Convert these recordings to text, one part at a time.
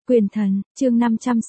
Quyền thần, chương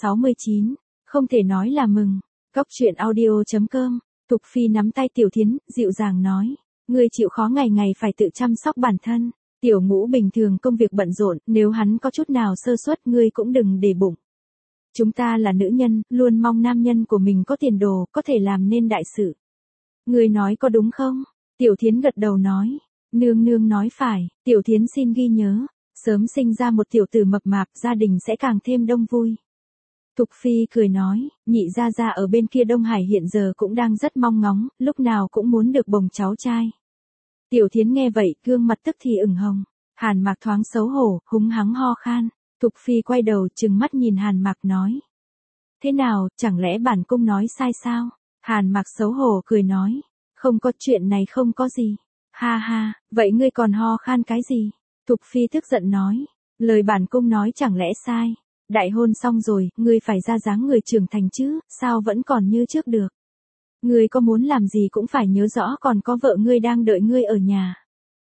569. Không thể nói là mừng. Cóc truyện audio.com. Thục Phi nắm tay Tiểu Thiến, dịu dàng nói. Ngươi chịu khó ngày ngày phải tự chăm sóc bản thân. Tiểu Ngũ bình thường công việc bận rộn, nếu hắn có chút nào sơ suất ngươi cũng đừng để bụng. Chúng ta là nữ nhân, luôn mong nam nhân của mình có tiền đồ, có thể làm nên đại sự. Ngươi nói có đúng không? Tiểu Thiến gật đầu nói. Nương nương nói phải, Tiểu Thiến xin ghi nhớ. Sớm sinh ra một tiểu tử mập mạp, gia đình sẽ càng thêm đông vui. Thục Phi cười nói, nhị gia gia ở bên kia Đông Hải hiện giờ cũng đang rất mong ngóng, lúc nào cũng muốn được bồng cháu trai. Tiểu Thiến nghe vậy, gương mặt tức thì ửng hồng. Hàn Mạc thoáng xấu hổ, húng hắng ho khan. Thục Phi quay đầu trừng mắt nhìn Hàn Mạc nói. Thế nào, chẳng lẽ bản cung nói sai sao? Hàn Mạc xấu hổ cười nói. Không có chuyện này, không có gì. Ha ha, vậy ngươi còn ho khan cái gì? Thục Phi tức giận nói. Lời bản cung nói chẳng lẽ sai? Đại hôn xong rồi, ngươi phải ra dáng người trưởng thành chứ, sao vẫn còn như trước được? Ngươi có muốn làm gì cũng phải nhớ rõ còn có vợ ngươi đang đợi ngươi ở nhà.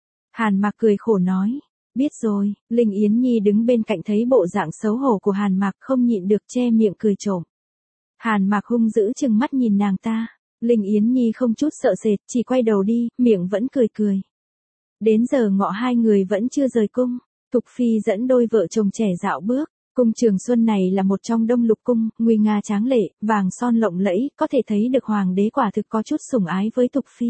Hàn Mạc cười khổ nói. Biết rồi. Linh Yến Nhi đứng bên cạnh thấy bộ dạng xấu hổ của Hàn Mạc không nhịn được che miệng cười trộm. Hàn Mạc hung dữ chừng mắt nhìn nàng ta. Linh Yến Nhi không chút sợ sệt, chỉ quay đầu đi, miệng vẫn cười cười. Đến giờ ngọ hai người vẫn chưa rời cung. Thục Phi dẫn đôi vợ chồng trẻ dạo bước. Cung Trường Xuân này là một trong Đông Lục cung, nguy nga tráng lệ, vàng son lộng lẫy, có thể thấy được hoàng đế quả thực có chút sủng ái với Thục Phi.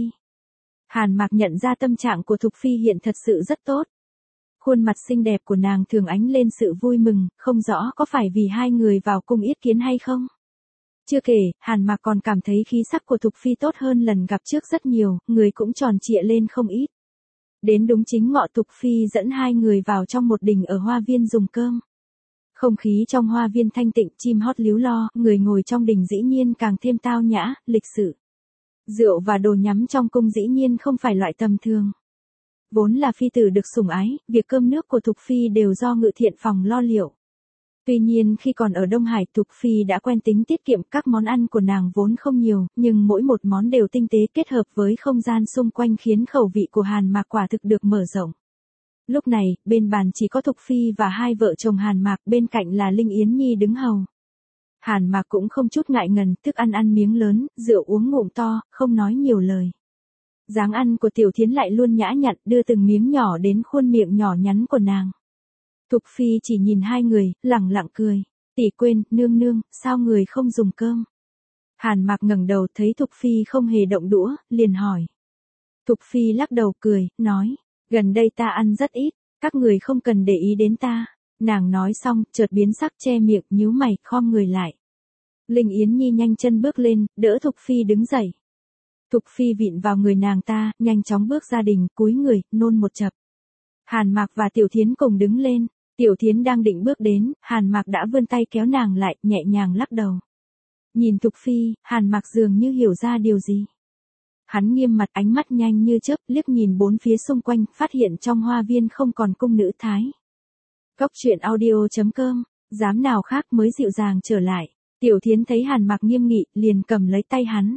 Hàn Mạc nhận ra tâm trạng của Thục Phi hiện thật sự rất tốt. Khuôn mặt xinh đẹp của nàng thường ánh lên sự vui mừng, không rõ có phải vì hai người vào cung yết kiến hay không. Chưa kể, Hàn Mạc còn cảm thấy khí sắc của Thục Phi tốt hơn lần gặp trước rất nhiều, người cũng tròn trịa lên không ít. Đến đúng chính ngọ Thục Phi dẫn hai người vào trong một đình ở hoa viên dùng cơm. Không khí trong hoa viên thanh tịnh, chim hót líu lo, người ngồi trong đình dĩ nhiên càng thêm tao nhã, lịch sự. Rượu và đồ nhắm trong cung dĩ nhiên không phải loại tầm thường. Vốn là phi tử được sủng ái, việc cơm nước của Thục Phi đều do ngự thiện phòng lo liệu. Tuy nhiên khi còn ở Đông Hải, Thục Phi đã quen tính tiết kiệm, các món ăn của nàng vốn không nhiều, nhưng mỗi một món đều tinh tế kết hợp với không gian xung quanh khiến khẩu vị của Hàn Mạc quả thực được mở rộng. Lúc này, bên bàn chỉ có Thục Phi và hai vợ chồng Hàn Mạc, bên cạnh là Linh Yến Nhi đứng hầu. Hàn Mạc cũng không chút ngại ngần, thức ăn ăn miếng lớn, rượu uống ngụm to, không nói nhiều lời. Dáng ăn của Tiểu Thiến lại luôn nhã nhặn, đưa từng miếng nhỏ đến khuôn miệng nhỏ nhắn của nàng. Thục Phi chỉ nhìn hai người, lẳng lặng cười. Tỷ quên, nương nương, sao người không dùng cơm? Hàn Mạc ngẩng đầu thấy Thục Phi không hề động đũa, liền hỏi. Thục Phi lắc đầu cười, nói. Gần đây ta ăn rất ít, các người không cần để ý đến ta. Nàng nói xong, chợt biến sắc che miệng, nhíu mày, khom người lại. Linh Yến Nhi nhanh chân bước lên, đỡ Thục Phi đứng dậy. Thục Phi vịn vào người nàng ta, nhanh chóng bước ra đình, cúi người, nôn một chập. Hàn Mạc và Tiểu Thiến cùng đứng lên. Tiểu Thiến đang định bước đến, Hàn Mạc đã vươn tay kéo nàng lại, nhẹ nhàng lắc đầu. Nhìn Thục Phi, Hàn Mạc dường như hiểu ra điều gì. Hắn nghiêm mặt, ánh mắt nhanh như chớp, liếc nhìn bốn phía xung quanh, phát hiện trong hoa viên không còn cung nữ thái. Cóc truyện audio.com, dám nào khác mới dịu dàng trở lại. Tiểu Thiến thấy Hàn Mạc nghiêm nghị, liền cầm lấy tay hắn.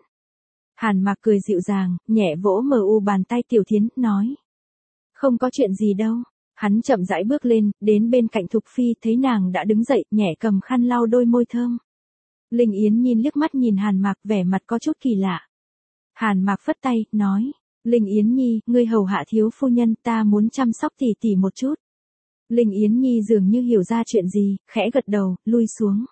Hàn Mạc cười dịu dàng, nhẹ vỗ bàn tay Tiểu Thiến, nói. Không có chuyện gì đâu. Hắn chậm rãi bước lên, đến bên cạnh Thục Phi, thấy nàng đã đứng dậy, nhẹ cầm khăn lau đôi môi thơm. Linh Yến nhìn liếc mắt nhìn Hàn Mạc, vẻ mặt có chút kỳ lạ. Hàn Mạc phất tay, nói. Linh Yến Nhi, ngươi hầu hạ thiếu phu nhân, ta muốn chăm sóc tỷ tỷ một chút. Linh Yến Nhi dường như hiểu ra chuyện gì, khẽ gật đầu, lui xuống.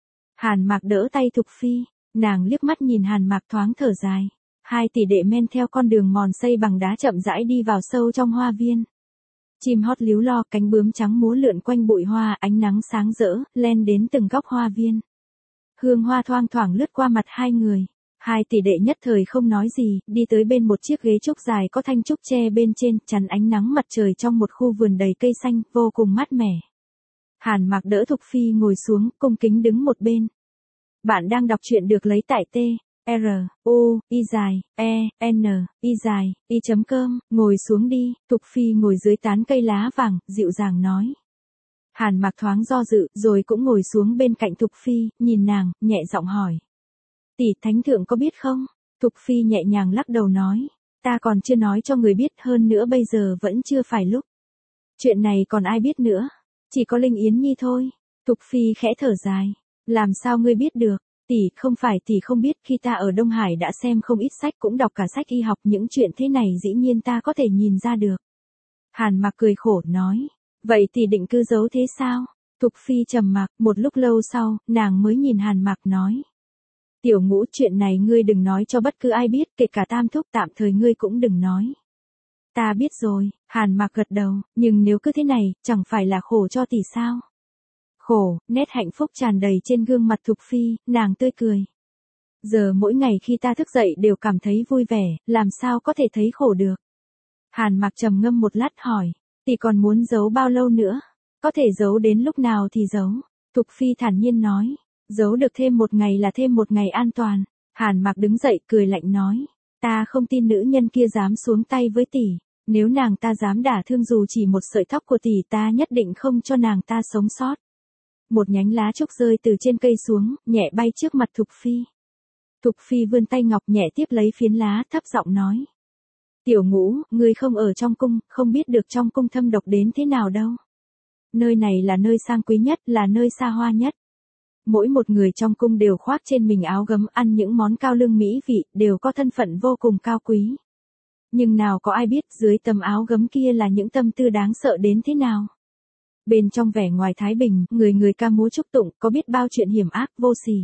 Hàn Mạc đỡ tay Thục Phi, nàng liếc mắt nhìn Hàn Mạc thoáng thở dài. Hai tỷ đệ men theo con đường mòn xây bằng đá chậm rãi đi vào sâu trong hoa viên. Chim hót líu lo, cánh bướm trắng múa lượn quanh bụi hoa, ánh nắng sáng rỡ, len đến từng góc hoa viên. Hương hoa thoang thoảng lướt qua mặt hai người. Hai tỷ đệ nhất thời không nói gì, đi tới bên một chiếc ghế trúc dài có thanh trúc tre bên trên, chắn ánh nắng mặt trời trong một khu vườn đầy cây xanh, vô cùng mát mẻ. Hàn Mạc đỡ Thục Phi ngồi xuống, cung kính đứng một bên. Bạn đang đọc truyện được lấy tại truy.com, ngồi xuống đi. Thục Phi ngồi dưới tán cây lá vàng, dịu dàng nói. Hàn Mạc thoáng do dự, rồi cũng ngồi xuống bên cạnh Thục Phi, nhìn nàng, nhẹ giọng hỏi. Tỷ, thánh thượng có biết không? Thục Phi nhẹ nhàng lắc đầu nói. Ta còn chưa nói cho người biết, hơn nữa bây giờ vẫn chưa phải lúc. Chuyện này còn ai biết nữa? Chỉ có Linh Yến Nhi thôi. Thục Phi khẽ thở dài. Làm sao ngươi biết được? Tỷ, không phải tỷ không biết, khi ta ở Đông Hải đã xem không ít sách, cũng đọc cả sách y học, những chuyện thế này dĩ nhiên ta có thể nhìn ra được. Hàn Mặc cười khổ nói. Vậy tỷ định cứ giấu thế sao? Thục Phi trầm mặc, một lúc lâu sau, nàng mới nhìn Hàn Mặc nói. Tiểu Ngũ, chuyện này ngươi đừng nói cho bất cứ ai biết, kể cả Tam Thúc, tạm thời ngươi cũng đừng nói. Ta biết rồi, Hàn Mặc gật đầu, nhưng nếu cứ thế này, chẳng phải là khổ cho tỷ sao? Khổ, nét hạnh phúc tràn đầy trên gương mặt Thục Phi, nàng tươi cười. Giờ mỗi ngày khi ta thức dậy đều cảm thấy vui vẻ, làm sao có thể thấy khổ được? Hàn Mặc trầm ngâm một lát hỏi, tỷ còn muốn giấu bao lâu nữa? Có thể giấu đến lúc nào thì giấu. Thục Phi thản nhiên nói, giấu được thêm một ngày là thêm một ngày an toàn. Hàn Mặc đứng dậy cười lạnh nói, ta không tin nữ nhân kia dám xuống tay với tỷ. Nếu nàng ta dám đả thương dù chỉ một sợi tóc của tỷ, ta nhất định không cho nàng ta sống sót. Một nhánh lá trúc rơi từ trên cây xuống, nhẹ bay trước mặt Thục Phi. Thục Phi vươn tay ngọc nhẹ tiếp lấy phiến lá, thấp giọng nói. Tiểu Ngũ, ngươi không ở trong cung, không biết được trong cung thâm độc đến thế nào đâu. Nơi này là nơi sang quý nhất, là nơi xa hoa nhất. Mỗi một người trong cung đều khoác trên mình áo gấm, ăn những món cao lương mỹ vị, đều có thân phận vô cùng cao quý. Nhưng nào có ai biết dưới tấm áo gấm kia là những tâm tư đáng sợ đến thế nào. Bên trong vẻ ngoài thái bình, người người ca múa chúc tụng, có biết bao chuyện hiểm ác vô sỉ.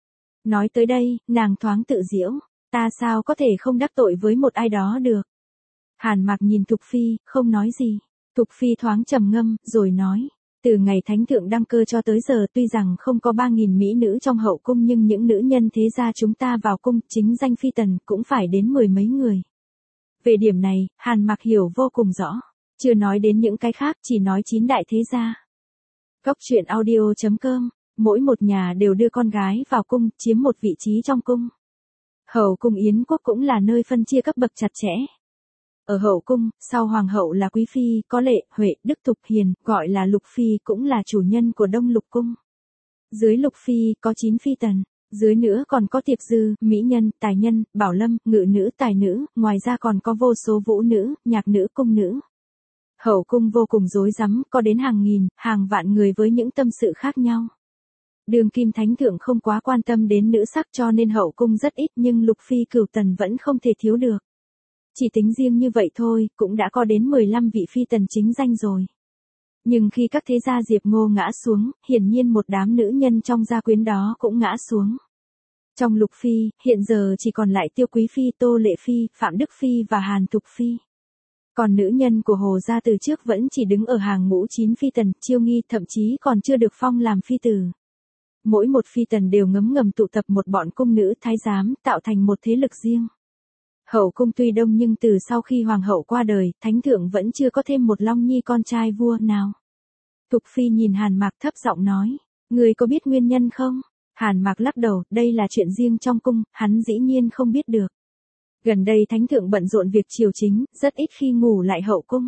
Nói tới đây, nàng thoáng tự giễu, ta sao có thể không đắc tội với một ai đó được. Hàn Mặc nhìn Thục Phi, không nói gì. Thục Phi thoáng trầm ngâm, rồi nói, từ ngày thánh thượng đăng cơ cho tới giờ, tuy rằng không có 3.000 mỹ nữ trong hậu cung, nhưng những nữ nhân thế gia chúng ta vào cung, chính danh phi tần, cũng phải đến 10 mấy người. Về điểm này, Hàn Mặc hiểu vô cùng rõ. Chưa nói đến những cái khác, chỉ nói 9 đại thế gia. Góc truyện audio.com, mỗi một nhà đều đưa con gái vào cung, chiếm một vị trí trong cung. Hậu cung Yến quốc cũng là nơi phân chia cấp bậc chặt chẽ. Ở hậu cung, sau hoàng hậu là quý phi, có Lệ, Huệ, Đức, Thục, Hiền, gọi là Lục Phi, cũng là chủ nhân của Đông Lục cung. Dưới Lục Phi có 9 phi tần, dưới nữa còn có tiệp dư, mỹ nhân, tài nhân, bảo lâm, ngự nữ, tài nữ, ngoài ra còn có vô số vũ nữ, nhạc nữ, cung nữ. Hậu cung vô cùng rối rắm, có đến hàng nghìn, hàng vạn người với những tâm sự khác nhau. Đương kim thánh thượng không quá quan tâm đến nữ sắc cho nên hậu cung rất ít, nhưng Lục Phi Cửu Tần vẫn không thể thiếu được. Chỉ tính riêng như vậy thôi, cũng đã có đến 15 vị phi tần chính danh rồi. Nhưng khi các thế gia Diệp Ngô ngã xuống, hiển nhiên một đám nữ nhân trong gia quyến đó cũng ngã xuống. Trong Lục Phi, hiện giờ chỉ còn lại Tiêu Quý Phi, Tô Lệ Phi, Phạm Đức Phi và Hàn Thục Phi. Còn nữ nhân của Hồ gia từ trước vẫn chỉ đứng ở hàng ngũ 9 phi tần, chiêu nghi, thậm chí còn chưa được phong làm phi tử. Mỗi một phi tần đều ngấm ngầm tụ tập một bọn cung nữ thái giám, tạo thành một thế lực riêng. Hậu cung tuy đông nhưng từ sau khi hoàng hậu qua đời, thánh thượng vẫn chưa có thêm một Long Nhi con trai vua nào. Thục Phi nhìn Hàn Mặc thấp giọng nói, người có biết nguyên nhân không? Hàn Mặc lắc đầu, đây là chuyện riêng trong cung, hắn dĩ nhiên không biết được. Gần đây thánh thượng bận rộn việc triều chính, rất ít khi ngủ lại hậu cung.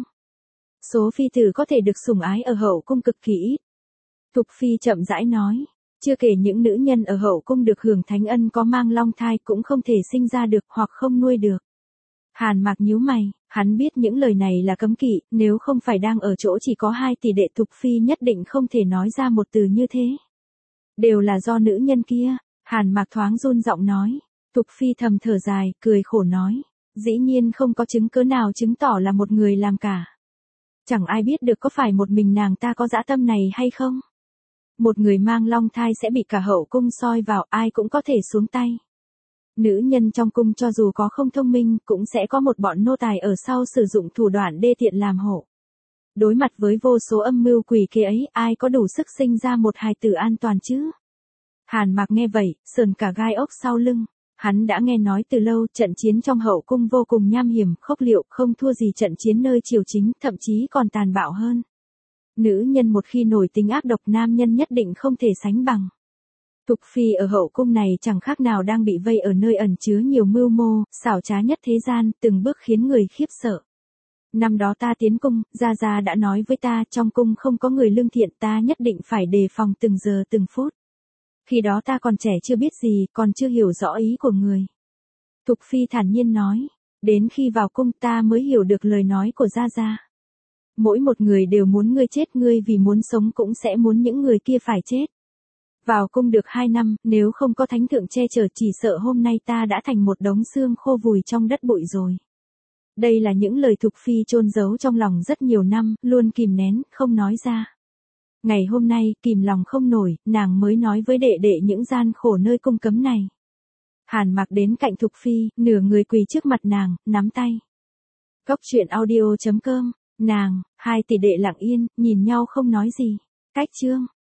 Số phi tử có thể được sủng ái ở hậu cung cực kỳ ít. Thục Phi chậm rãi nói, chưa kể những nữ nhân ở hậu cung được hưởng thánh ân có mang long thai cũng không thể sinh ra được hoặc không nuôi được. Hàn Mặc nhíu mày, hắn biết những lời này là cấm kỵ, nếu không phải đang ở chỗ chỉ có 2 tỷ đệ, Thục Phi nhất định không thể nói ra một từ như thế. Đều là do nữ nhân kia. Hàn Mặc thoáng run giọng nói. Thục Phi thầm thở dài, cười khổ nói, dĩ nhiên không có chứng cứ nào chứng tỏ là một người làm cả. Chẳng ai biết được có phải một mình nàng ta có dã tâm này hay không. Một người mang long thai sẽ bị cả hậu cung soi vào, ai cũng có thể xuống tay. Nữ nhân trong cung cho dù có không thông minh, cũng sẽ có một bọn nô tài ở sau sử dụng thủ đoạn đê tiện làm hộ. Đối mặt với vô số âm mưu quỷ kế ấy, ai có đủ sức sinh ra một hài tử an toàn chứ? Hàn Mặc nghe vậy, sờn cả gai ốc sau lưng. Hắn đã nghe nói từ lâu, trận chiến trong hậu cung vô cùng nham hiểm, khốc liệt, không thua gì trận chiến nơi triều chính, thậm chí còn tàn bạo hơn. Nữ nhân một khi nổi tính ác độc, nam nhân nhất định không thể sánh bằng. Thục Phi ở hậu cung này chẳng khác nào đang bị vây ở nơi ẩn chứa nhiều mưu mô, xảo trá nhất thế gian, từng bước khiến người khiếp sợ. Năm đó ta tiến cung, Gia Gia đã nói với ta, trong cung không có người lương thiện, ta nhất định phải đề phòng từng giờ từng phút. Khi đó ta còn trẻ chưa biết gì, còn chưa hiểu rõ ý của người. Thục Phi thản nhiên nói, đến khi vào cung ta mới hiểu được lời nói của Gia Gia. Mỗi một người đều muốn ngươi chết, ngươi vì muốn sống cũng sẽ muốn những người kia phải chết. Vào cung được 2 năm, nếu không có thánh thượng che chở chỉ sợ hôm nay ta đã thành một đống xương khô vùi trong đất bụi rồi. Đây là những lời Thục Phi chôn giấu trong lòng rất nhiều năm, luôn kìm nén, không nói ra. Ngày hôm nay, kìm lòng không nổi, nàng mới nói với đệ đệ những gian khổ nơi cung cấm này. Hàn Mặc đến cạnh Thục Phi, nửa người quỳ trước mặt nàng, nắm tay. Cốc truyện audio.com, nàng, hai tỷ đệ lặng yên, nhìn nhau không nói gì. Cách chương.